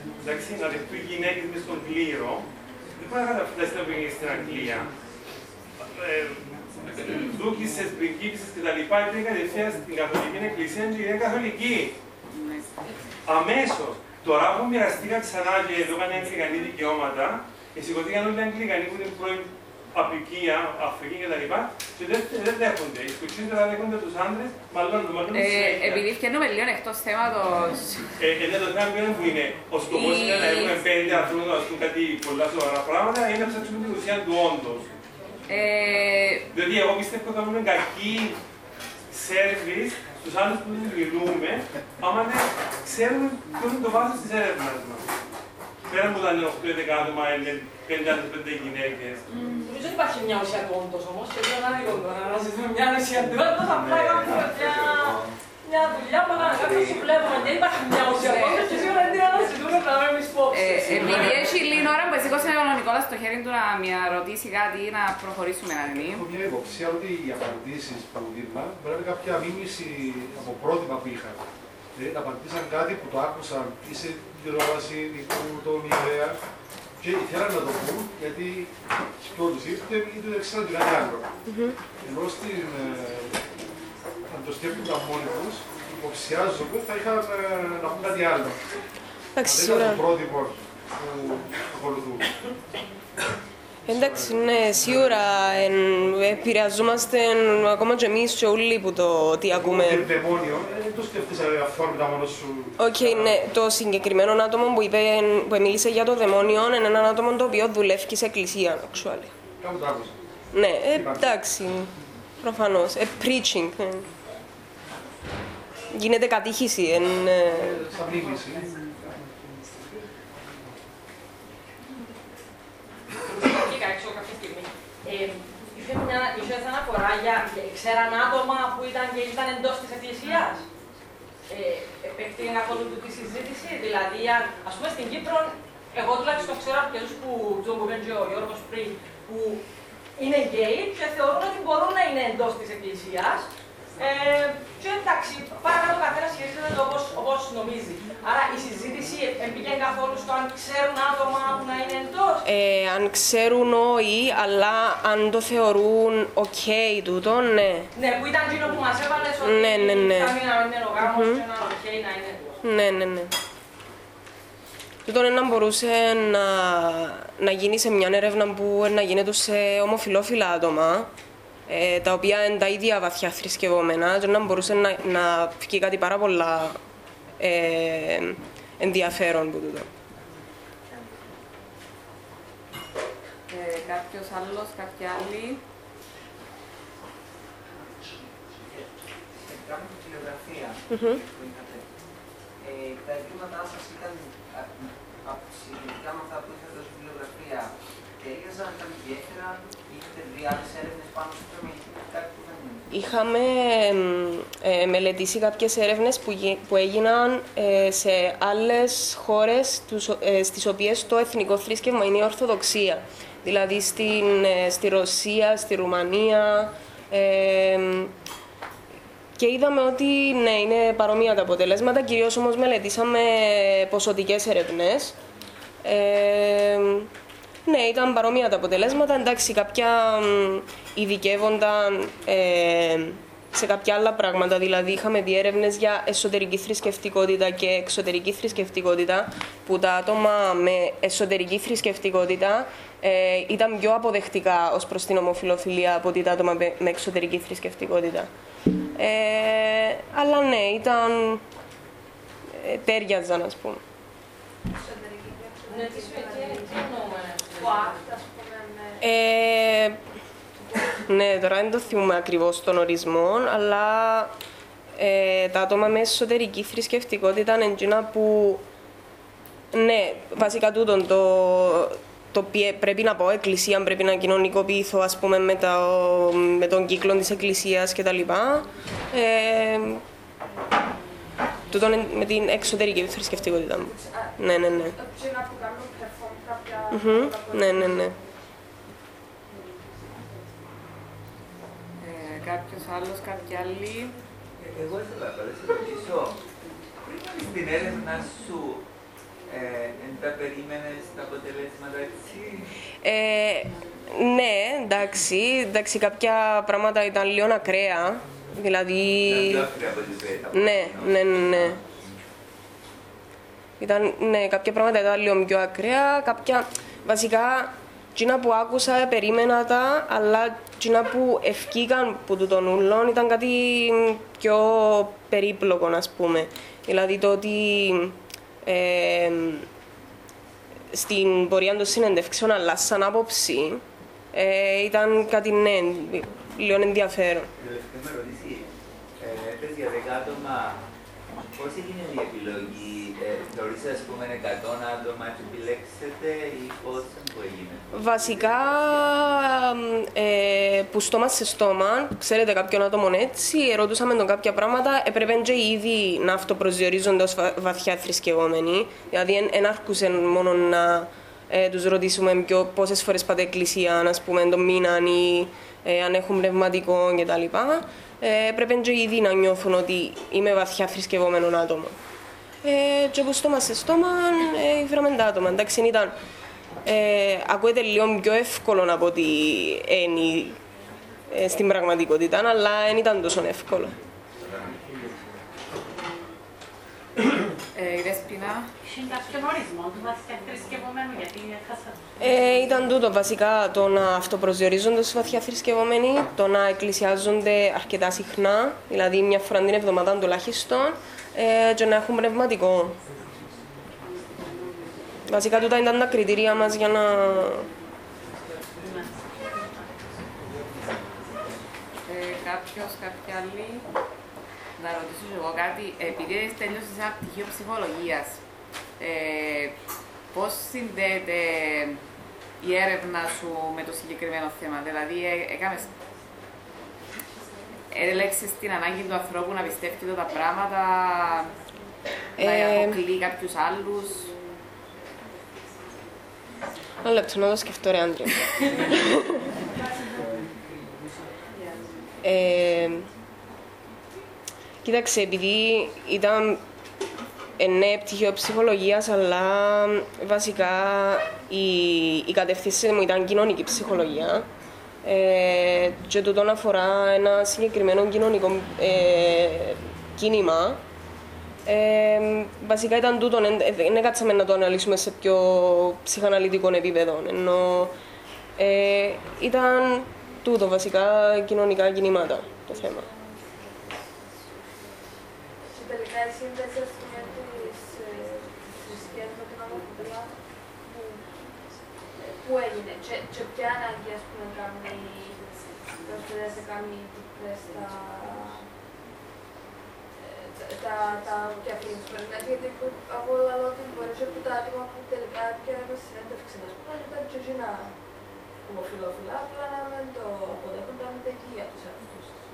Speaker 4: εντάξει, να δεχτούν γυναίκες μες στον κλήρο, δεν μπορεί να καταφτάσει να πήγαινε στην Αγγλία. Ε, Δούκησες, πριγκίπισσες κτλ. Πήγαινε κατευθείαν στην Καθολική Εκκλησία και είναι καθολική. Αμέσως. Τώρα που μοιραστήκα ξανά και εδώ έκανε αγγλικανοί δικαιώματα, σηκωθήκαν όλοι οι Αγγλικανοί που είναι πρώην Απικία, Αφρική κτλ. Και δεν δέχονται. Οι σκουτσίες δεν δέχονται τους άντρες, μάλλον τους μάλλον τους συνέχεια.
Speaker 3: Επειδή φτιάχνουμε λίγο εκτός θέματος...
Speaker 4: Και το θέμα ποιο που είναι, ο σκοπός είναι να έχουμε πέντε ανθρώπους να ασκούν κάτι πολλά σοβαρά πράγματα ή να ψάξουμε την ουσία του όντως. Διότι εγώ πιστεύω ότι θα έχουμε κακή σέρβις στους άλλους που τους μιλούμε, άμα δεν ξέρουμε ποιο είναι το βάθος της έρευνας μας. Πέρα από τα οκτώ δέκα άτομα είναι πέντε άντρες, πέντε γυναίκες.
Speaker 8: Νομίζω ότι υπάρχει μια ουσία του όντως όμως και δεν είναι άδικο τώρα να ζητούμε μια ουσία του όντως, απλά κάνουμε μια δουλειά που έκανα κάποιος που βλέπουμε και υπάρχει μια ουσία του όντως και σίγουρα δεν να ζητούμε να μην εμείς υπόψεις.
Speaker 3: Επειδή έχει λίγη ώρα που σήκωσε ο Νικόλας στο χέρι του να μια ρωτήσει κάτι ή να προχωρήσουμε να δει.
Speaker 9: Έχω μια υποψία ότι οι απαντήσεις που δίνουν μπορεί να είναι κάποια μίμηση από πρότυπα που είχαν. Δηλαδή απαντήσαν κάτι που το άκουσαν ή σε τηλεόραση δικού τον ιδέα και ήθελαν να το πούν γιατί ποιο τους ήρθε ή δεν ξέραν τι κάτι άλλο. Ενώ στην, αν το σκέφτηκαν μόνοι τους, υποψιάζομαι θα είχαν να πούν κάτι άλλο. Αν δεν ήταν το πρότυπο που ακολουθούν.
Speaker 1: Εντάξει, ναι, σίγουρα επηρεαζόμαστε ακόμα και εμείς και όλοι που το τι ακούμε.
Speaker 9: Το δαιμόνιο, δεν το σκέφτεσαι αυθόρμητα μόνος σου.
Speaker 1: Οκ, ναι, το συγκεκριμένο άτομο που, είπε, που μίλησε για το δαιμόνιο είναι ένα άτομο το οποίο δουλεύει σε εκκλησία, actually.
Speaker 9: Κάπου το άκουσα.
Speaker 1: Ναι, εντάξει, προφανώς. Ε, preaching. Ε. Γίνεται κατήχηση. Ε,
Speaker 9: Σαν μίμηση.
Speaker 8: Έξω κάποια στιγμή. Ε, είχε, μια, είχε αναφορά για ξέραν άτομα που ήταν και ήταν εντός της εκκλησίας. Ε, Επέκτηκε καθόλου τη συζήτηση, δηλαδή, ας πούμε στην Κύπρο, εγώ τουλάχιστον ξέρω αρκετούς που, που είπε ο Γιώργος πριν, που είναι γκέι και θεωρούν ότι μπορούν να είναι εντός της εκκλησίας. Ε, και εντάξει, παρακαλώ καθένα χειρίζεται το όπως, όπως νομίζει. Άρα η συζήτηση εμπήκε καθόλου στο αν ξέρουν άτομα που να είναι εντός.
Speaker 1: Ε, αν ξέρουν όχι, αλλά αν το θεωρούν ok τούτο, ναι.
Speaker 8: Ναι, που ήταν εκείνο που μας έβαλες ότι
Speaker 1: ναι, ναι, ναι.
Speaker 8: θα μην είναι ο γάμος και να ok να είναι εντός.
Speaker 1: Ναι, ναι, ναι. Τούτο να μπορούσε να, να γίνει σε μια έρευνα που να γίνεται σε ομοφυλόφιλα άτομα, Ε, τα οποία είναι τα ίδια βαθιά θρησκευόμενα και να μπορούσε να, να βγει κάτι πάρα πολλά ε, ενδιαφέρον από τούτο.
Speaker 3: Ε, κάποιος άλλος, κάποια άλλη.
Speaker 6: Σχετικά με τη βιβλιογραφία
Speaker 1: Mm-hmm.
Speaker 6: που είχατε, ε, τα ευρήματά σας ήταν συγκριτικά με αυτά που είχατε ως βιβλιογραφία, ταιριάζαν, ήταν ιδιαίτερα, είχατε δει άλλες έρευνες πάνω στο θέμα, κάτι που δεν είναι.
Speaker 1: Είχαμε ε, μελετήσει κάποιες έρευνες που, που έγιναν ε, σε άλλες χώρες τους, ε, στις οποίες το εθνικό θρήσκευμα είναι η Ορθοδοξία. Δηλαδή στην, ε, στη Ρωσία, στη Ρουμανία. Ε, και είδαμε ότι ναι, είναι παρόμοια τα αποτελέσματα, κυρίως όμως μελετήσαμε ποσοτικές έρευνες. Ε, Ναι, ήταν παρόμοια τα αποτελέσματα. Εντάξει, κάποια ειδικεύονταν ε, σε κάποια άλλα πράγματα. Δηλαδή, είχαμε δει έρευνες για εσωτερική θρησκευτικότητα και εξωτερική θρησκευτικότητα, που τα άτομα με εσωτερική θρησκευτικότητα ε, ήταν πιο αποδεκτικά ως προς την ομοφυλοφιλία από ότι τα άτομα με εξωτερική θρησκευτικότητα. Ε, αλλά ναι, ήταν... Ε, τέριαζαν, ας πούμε.
Speaker 8: Ναι, τι εννοούμε, το act, ας πούμε,
Speaker 1: Ε, ναι, τώρα δεν το θυμούμε ακριβώς τον ορισμό, αλλά ε, τα άτομα με εσωτερική θρησκευτικότητα είναι εκείνα που, ναι, βασικά τούτον, το, το οποίο πρέπει να πω, εκκλησία πρέπει να κοινωνικοποιηθώ, ας πούμε, με, τα, με τον κύκλο της εκκλησίας κτλ. Ε, τούτον με την εξωτερική θρησκευτικότητα. Ναι, ναι, ναι. Mm-hmm. Ναι, ναι, ναι.
Speaker 3: Ε, κάποιος άλλος, κάποια άλλη.
Speaker 7: Εγώ ήθελα να σε ρωτήσω, πριν κάνεις την έρευνα σου, δεν τα περίμενες τα αποτελέσματα έτσι?
Speaker 1: Ε, ναι, εντάξει, εντάξει, κάποια πράγματα ήταν λίγο ακραία. Δηλαδή. Ναι, ναι, ναι, ναι. Ήταν, ναι, κάποια πράγματα ήταν λίγο πιο ακραία, κάποια. Βασικά, εκείνα που άκουσα, περίμενα τα, αλλά εκείνα που ευκήκαν που του των ούλων ήταν κάτι πιο περίπλοκο, ας πούμε. Δηλαδή το ότι ε, στην πορεία των συνεντεύξεων αλλάσαν άποψη, ε, ήταν κάτι, ναι, λίγο ενδιαφέρον.
Speaker 7: Τελευταία με ρωτήσει, έπαιζε για δέκα άτομα, πώς έγινε η επιλογή? Θεωρείς, ας πούμε, εκατό άτομα και επιλέξετε ή πώς που έγινε?
Speaker 1: Βασικά, ε, που στόμα σε στόμα, ξέρετε κάποιον άτομο έτσι, ερωτούσαμε τον κάποια πράγματα, έπρεπε και ήδη να αυτοπροσδιορίζονται ως βαθιά θρησκευόμενοι. Δηλαδή, δεν άρχουσε μόνο να ε, τους ρωτήσουμε πιο, πόσες φορές πάτε εκκλησία, ας πούμε, τον μήνα ή ε, αν έχουν πνευματικό κτλ. Ε, πρέπει και ήδη να νιώθουν ότι είμαι βαθιά θρησκευόμενο άτομο. Ε, και από στόμα σε στόμα ε, βράμε τα άτομα. Εντάξει, ήταν, ε, ακούγεται λίγο πιο εύκολο από ότι είναι ε, στην πραγματικότητα, αλλά δεν ήταν τόσο εύκολο.
Speaker 3: Ε, η Δεσπινά.
Speaker 8: Είχε κάποιον ορισμό του βαθιά θρησκευομένου, γιατί έχασα.
Speaker 1: Ε, ήταν τούτο βασικά, το να αυτοπροσδιορίζονται ως βαθιά θρησκευόμενοι, το να εκκλησιάζονται αρκετά συχνά, δηλαδή μια φορά την εβδομάδα τουλάχιστον, ε, και να έχουν πνευματικό. Βασικά τούτα ήταν τα κριτήρια μας για να...
Speaker 3: Ε, κάποιος, κάποια άλλη. Να ρωτήσω εγώ κάτι. Επειδή τέλειωσες ένα πτυχίο ψυχολογίας, ε, πώς συνδέεται η έρευνα σου με το συγκεκριμένο θέμα? Δηλαδή, ε, έκαμες... Έλεξες την ανάγκη του ανθρώπου να πιστεύει τα πράγματα, ε, να αποκλεί κάποιους άλλους.
Speaker 1: Ένα λεπτό, να το σκεφτώ ρε Άντρια. ε, κοίταξε, επειδή ήταν ναι, πτυχίο ψυχολογίας, αλλά βασικά η, η κατεύθυνση μου ήταν κοινωνική ψυχολογία. Ε, και τούτον αφορά ένα συγκεκριμένο κοινωνικό ε, κίνημα. Ε, βασικά ήταν τούτο, δεν κάτσαμε να το αναλύσουμε σε πιο ψυχαναλυτικό επίπεδο, ενώ ε, ήταν τούτο βασικά κοινωνικά κινήματα το θέμα.
Speaker 5: Και τελικά η σύνδεση ας πούμε της θρησκείας με την ομοφοβία που έγινε και, και ποια ανάγκη ας πούμε κάνει να κάνει τα τα, τα διαφήμιση. Γιατί από όλα ότι μπορείς από τα άτομα που τελικά πήραν συνέντευξη να πούμε ήταν και εκείνα ομοφυλόφιλα, απλά να μην το αποδέχονται, να μην τα εκεί για τους εαυτούς τους.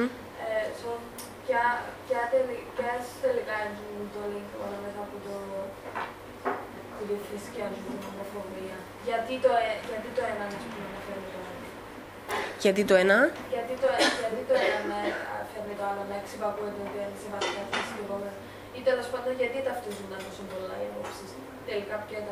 Speaker 5: Ποιες τελικά είναι το link όλα μέσα από τη θρησκεία και την ομοφοβία? Γιατί το ένα να φέρνει το άλλο?
Speaker 1: Γιατί το ένα?
Speaker 5: Γιατί το ένα φέρνει το άλλο, να εξυπακούεται ότι είναι σε βαθιά θρησκευόμενο. Ή τέλος πάντων, γιατί ταυτίζονταν τόσο πολλά οι απόψεις? Τελικά, ποια ήταν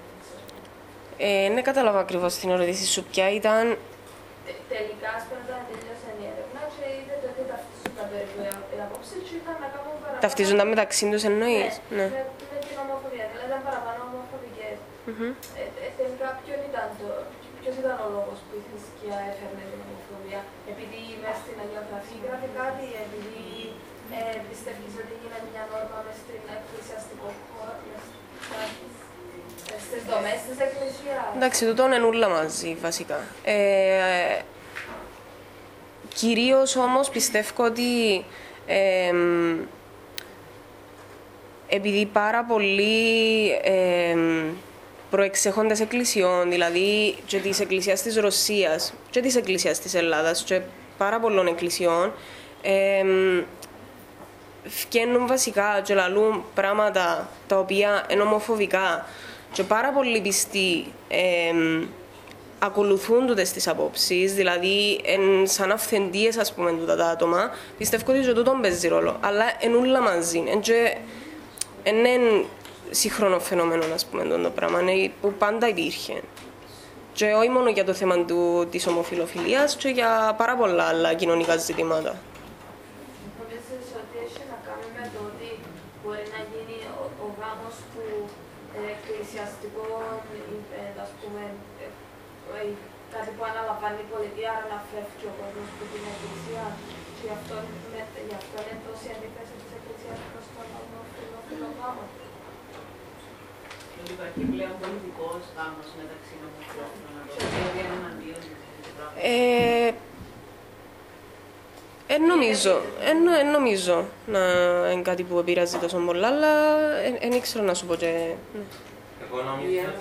Speaker 1: ε, ναι, κατάλαβα ακριβώς την ερώτηση σου. Ποια ήταν...
Speaker 5: Τε, τελικά, ας πούμε, όταν τελειώσαν η έρευνα και είδατε ότι ταυτίζονταν περίπου οι απόψεις και είχαν να κάνουν παραπάνω...
Speaker 1: Ταυτίζονταν μεταξύ τους εννοείς?
Speaker 5: Ναι, ναι. Με, με την ομοφοβία, δηλαδή ήταν παραπάνω ομοφοβικές. Mm-hmm. Ε, ε, τελικά, ποιον ήταν το... Ποιος ήταν ο λόγος που η θρησκεία έφερνε την ομοφοβία? Επειδή μέσα στην αγιογραφή γράφει κάτι, επειδή ε, πιστεύεις ότι είναι μια νόρμα μες στην εκκλησιαστικό χώρο, στις δομές της εκκλησίας?
Speaker 1: Εντάξει, τούτο είναι ούλα μαζί βασικά. Ε, κυρίως όμως πιστεύω ότι ε, επειδή πάρα πολλοί ε, προεξέχοντες εκκλησιών, δηλαδή και της εκκλησίας της Ρωσίας και της εκκλησίας της Ελλάδας και πάρα πολλών εκκλησιών, ε, φκαίνουν βασικά και λαλούν πράγματα τα οποία είναι ομοφοβικά και πάρα πολλοί πιστοί ε, ακολουθούν τούτες τις απόψεις, δηλαδή εν, σαν αυθεντίες ας πούμε τούτα τα άτομα, πιστεύω ότι και τούτον παίζει ρόλο, αλλά εν ούλα μαζί, εν και, εν, εν σύγχρονο φαινόμενο, ας πούμε, το πράγμα, που πάντα υπήρχε. Και όχι μόνο για το θέμα του, της ομοφιλοφιλίας, και για πάρα πολλά άλλα κοινωνικά ζητήματα.
Speaker 10: Νομίζεις ότι έχει να κάνει με το ότι μπορεί να γίνει ο, ο γάμος του εκκλησιαστικών, ας πούμε, ε, κάτι που αναλαμβάνει η πολιτεία, άρα να φεύγει ο κόσμος από την εκκλησία. Και γι' αυτό, με, γι' αυτό είναι τόση αντίθεση της εκκλησίας προς τον ομοφιλοφιλό γάμο.
Speaker 3: Υπάρχει πλέον πολιτικός γάμος μεταξύ ομοφυλόφιλων, δηλαδή είναι εναντίον του πράγματος.
Speaker 1: Ε, εν νομίζω, εν, εν νομίζω να είναι κάτι που επηρεάζει τόσο πολλά, αλλά δεν ήξερα να σου πω και... Ναι.
Speaker 2: Εγώ νομίζω ότι...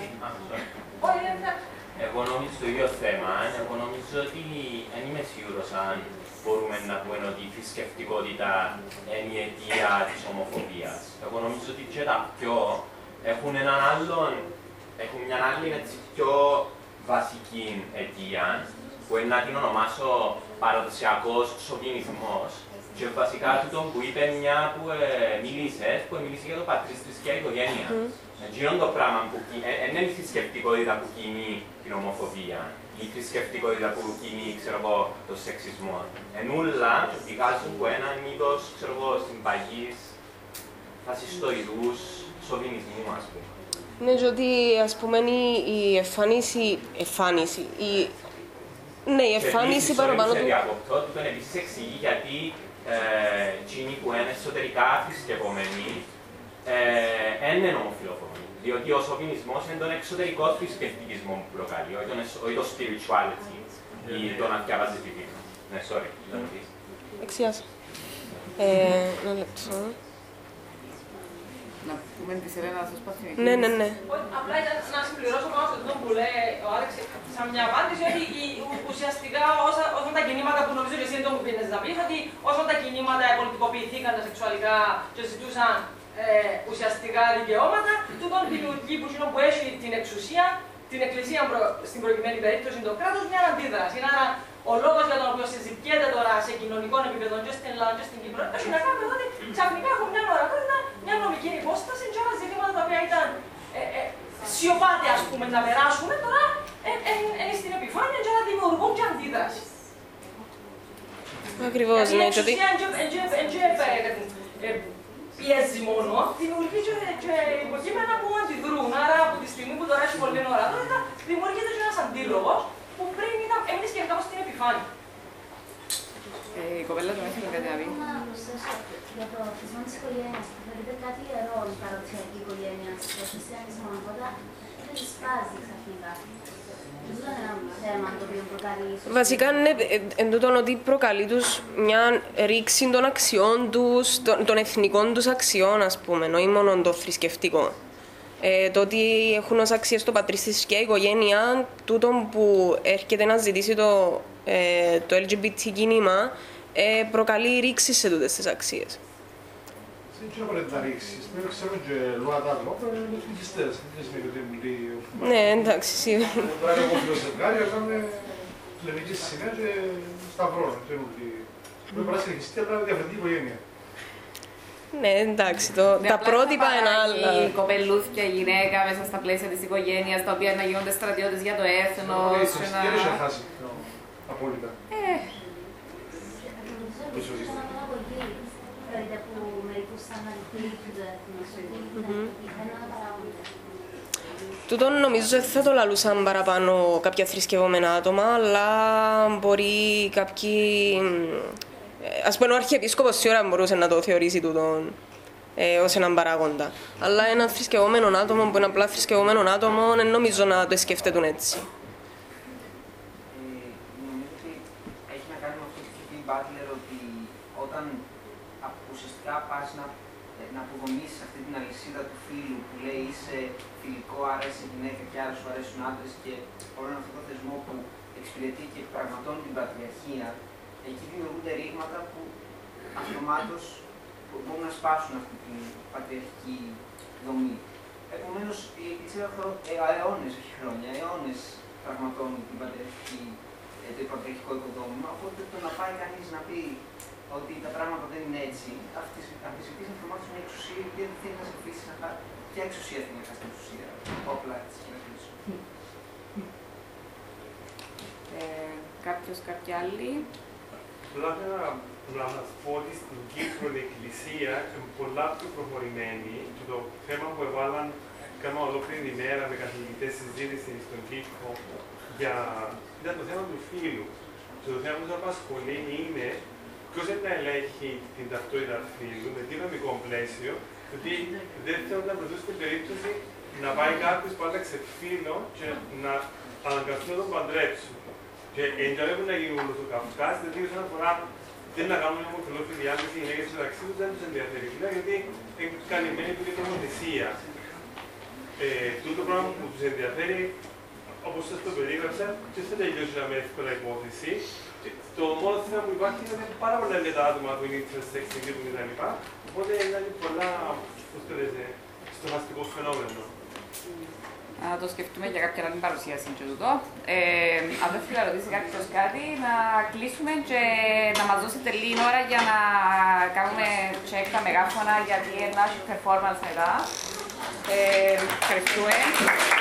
Speaker 2: Εγώ νομίζω το ίδιο θέμα, εγώ νομίζω ότι δεν είμαι σίγουρος αν μπορούμε να πούμε ότι η θρησκευτικότητα είναι η αιτία της ομοφοβίας. Εγώ νομίζω ότι και τα πιο έχουν έναν άλλον, έχουν μια άλλη έτσι, πιο βασική αιτία, που είναι να την ονομάσω παραδοσιακός σοβινισμός. Και βασικά τούτο που είπε μια που ε, μίλησε, που μίλησε για το πατρίς θρησκεία οικογένεια. Εκείνο το πράγμα που είναι η θρησκευτικότητα που κινεί την ομοφοβία, η θρησκευτικότητα που κινεί, ξέρω εγώ, το σεξισμό. Ενούλα πηγάζουν από έναν είδος, ξέρω εγώ, συμπαγής, φασιστοειδούς, σοβινισμού, ας πούμε.
Speaker 1: Ναι, και ότι, ας πούμε, η εμφάνιση, εμφάνιση, η... ναι, η εμφάνιση παραπάνω του...
Speaker 2: Και διακοπτώ, του επίσης εξηγεί γιατί ε, εκείνοι που είναι εσωτερικά θρησκευόμενοι δεν είναι ομοφυλόφοβοι. Διότι ο σοβινισμός είναι τον εξωτερικό θρησκευτικισμό που προκαλεί, όχι, τον, όχι το spirituality ή το να διαβάζει βιβλίο. Ναι, sorry, ήταν ο πεις.
Speaker 1: Εξιάσα. Ένα λεπτό.
Speaker 3: Να πούμε τη Σελένα να σας πάθει.
Speaker 1: Ναι, ναι, ναι.
Speaker 8: Απλά να συμπληρώσω πάνω σε αυτό που λέει ο Άλεξ, σαν μια απάντηση, ότι ουσιαστικά όσον τα κινήματα που νομίζω και εσύ δεν το μου πίνεις να πεις, ότι όσον τα κινήματα πολιτικοποιηθήκαν τα σεξουαλικά και ζητούσαν ε, ουσιαστικά δικαιώματα, τούτον δημιουργεί που, που έχει την εξουσία, την εκκλησία προ, στην προηγουμένη περίπτωση το κράτος, μια αντίδραση. Άρα, ο λόγος για τον οποίο συζητιέται τώρα σε κοινωνικών επίπεδων και στην Ελλάδα και στην Κύπρο έχει να κάνει με το ότι ξαφνικά έχουν μια ορατότητα, μια νομική υπόσταση και όλα ζητήματα τα οποία ήταν ε, ε, σιωπάτε, ας πούμε, να περάσουμε, τώρα είναι ε, ε, στην επιφάνεια και να δημιουργούν και αντίδραση.
Speaker 1: Ακριβώς, ναι.
Speaker 8: Η εξουσία δεν πιέζει μόνο, δημιουργεί και υποκείμενα που αντιδρούν. Άρα, από τη στιγμή που τώρα έχει πολύ ορατότητα, δημιουργείται και ένας αντίλογος που πριν ήταν, έμεινε και κάπως στην επιφάνεια.
Speaker 3: Η κοπέλα του έχει κάτι να πει.
Speaker 11: Να προσθέσω για το θεσμό της οικογένειας. Θεωρείται κάτι ιερό η παραδοσιακή οικογένεια στο χριστιανισμό, οπότε δεν σπάζει ξαφνικά. Δεν είναι ένα θέμα το οποίο προκαλεί.
Speaker 1: Βασικά είναι εν τούτον ότι προκαλεί τους μια ρήξη των αξιών τους, των, των εθνικών τους αξιών, ας πούμε, όχι μόνο των θρησκευτικών. Ε, το ότι έχουν ως αξίες το πατρίς της και η οικογένεια, τούτο που έρχεται να ζητήσει το, ε, το ελ τζι μπι τι κίνημα, ε, προκαλεί ρήξη σε τούτες τις αξίες.
Speaker 9: Δεν μπορεί να ρίξεις. Πρέπει να ξέρουμε και λόγω τα άτομα, πρέπει να είναι εθνικιστές. Δεν σημαίνει ότι είναι λίγο...
Speaker 1: Ναι, εντάξει, σίγουρα.
Speaker 9: Τώρα είναι εγώ φιλοσεφγάρι, έκαμε λεμική σημαία και σταυρό. Πρέπει να συνεχιστεί, αλλά διαφορετική οικογένεια.
Speaker 1: Ναι, εντάξει, το, τα πρότυπα είναι άλλα.
Speaker 3: Η κοπελούθια γυναίκα μέσα στα πλαίσια της οικογένειας, τα οποία να γίνονται στρατιώτες για το έθνος.
Speaker 9: Δεν έχει χάσει απόλυτα.
Speaker 11: Ε. Που μερικούς αναλυτούν το έθνος, ένα παράγοντα.
Speaker 1: Τούτον νομίζω θα το λαλούσαν παραπάνω κάποια θρησκευόμενα άτομα, αλλά μπορεί κάποιοι... Ας πούμε, ο Αρχιεπίσκοπος σίγουρα μπορούσε να το θεωρήσει τούτον ε, ως έναν παράγοντα. Αλλά ένα θρησκευόμενο άτομο που είναι απλά θρησκευόμενο άτομο, δεν νομίζω να το σκεφτούν έτσι.
Speaker 6: Νομίζω ότι έχει να κάνει με αυτό που είπε η Μπάτλερ, ότι όταν ουσιαστικά πας να, να αποδομήσεις αυτή την αλυσίδα του φίλου που λέει είσαι φιλικό, άρα είσαι γυναίκα και άρα σου αρέσουν άντρες και όλο αυτό το θεσμό που εξυπηρετεί και πραγματώνει την πατριαρχία, εκεί δημιουργούνται ρήγματα που αυτομάτως μπορούν να σπάσουν αυτή την πατριαρχική δομή. Επομένως, η Εκκλησία αιώνες, όχι χρόνια, αιώνες πραγματώνει την πατριαρχική, το πατριαρχικό οικοδόμημα, οπότε το να πάει κανείς να πει ότι τα πράγματα δεν είναι έτσι, αμφισβητείς αυτομάτως μια εξουσία η οποία δεν θέλει να σε αφήσει να ποια εξουσία την είχα στην ουσία, όπλα της κυβέρνησης.
Speaker 3: Ε, κάποιος, κάποια άλλη.
Speaker 4: Απλά θέλω να σας πω ότι στην Κύπρο η Εκκλησία είναι πολλά πιο προχωρημένη και το θέμα που έβαλαν κάμα ολόκληρη ημέρα με καθηγητές συζήτηση στον Κύπρο για ήταν το θέμα του φύλου. Και το θέμα που μας απασχολεί είναι ποιος είναι να ελέγχει την ταυτότητα φύλου, με τι νομικό πλαίσιο, γιατί δεν θέλω να προτείνω στην περίπτωση να πάει κάποιος που άλλαξε φύλο και να αναγκαστούν να τον παντρέψουν. Και εντιαφέρουν να γίνουν όλο το Καυκάς, δηλαδή όσον αφορά δεν να κάνουν μια ομοφυλόφιλη διάκριση οι γυναίκες μεταξύ τους, δεν τους ενδιαφέρει πια, γιατί είναι καλυμμένη από την νομοθεσία. Ε, τούτο πράγμα που τους ενδιαφέρει, όπως σας το περίγραψα, και δεν τελειώσει με εύκολα υπόθεση. Το μόνο θέμα που υπάρχει είναι ότι πάρα πολλά είναι τα άτομα που είναι intersex και κτλ. Οπότε είναι πολλά, πώς το λέτε, στοχαστικό φαινόμενο.
Speaker 3: Να το σκεφτούμε για κάποια άλλη παρουσίαση και τούτο. Ε, αν δεν θέλει να ρωτήσει κάποιος κάτι, να κλείσουμε και να μας δώσετε λίγη ώρα για να κάνουμε check τα μεγάφωνα γιατί ένα performance μετά. Ε, ευχαριστούμε.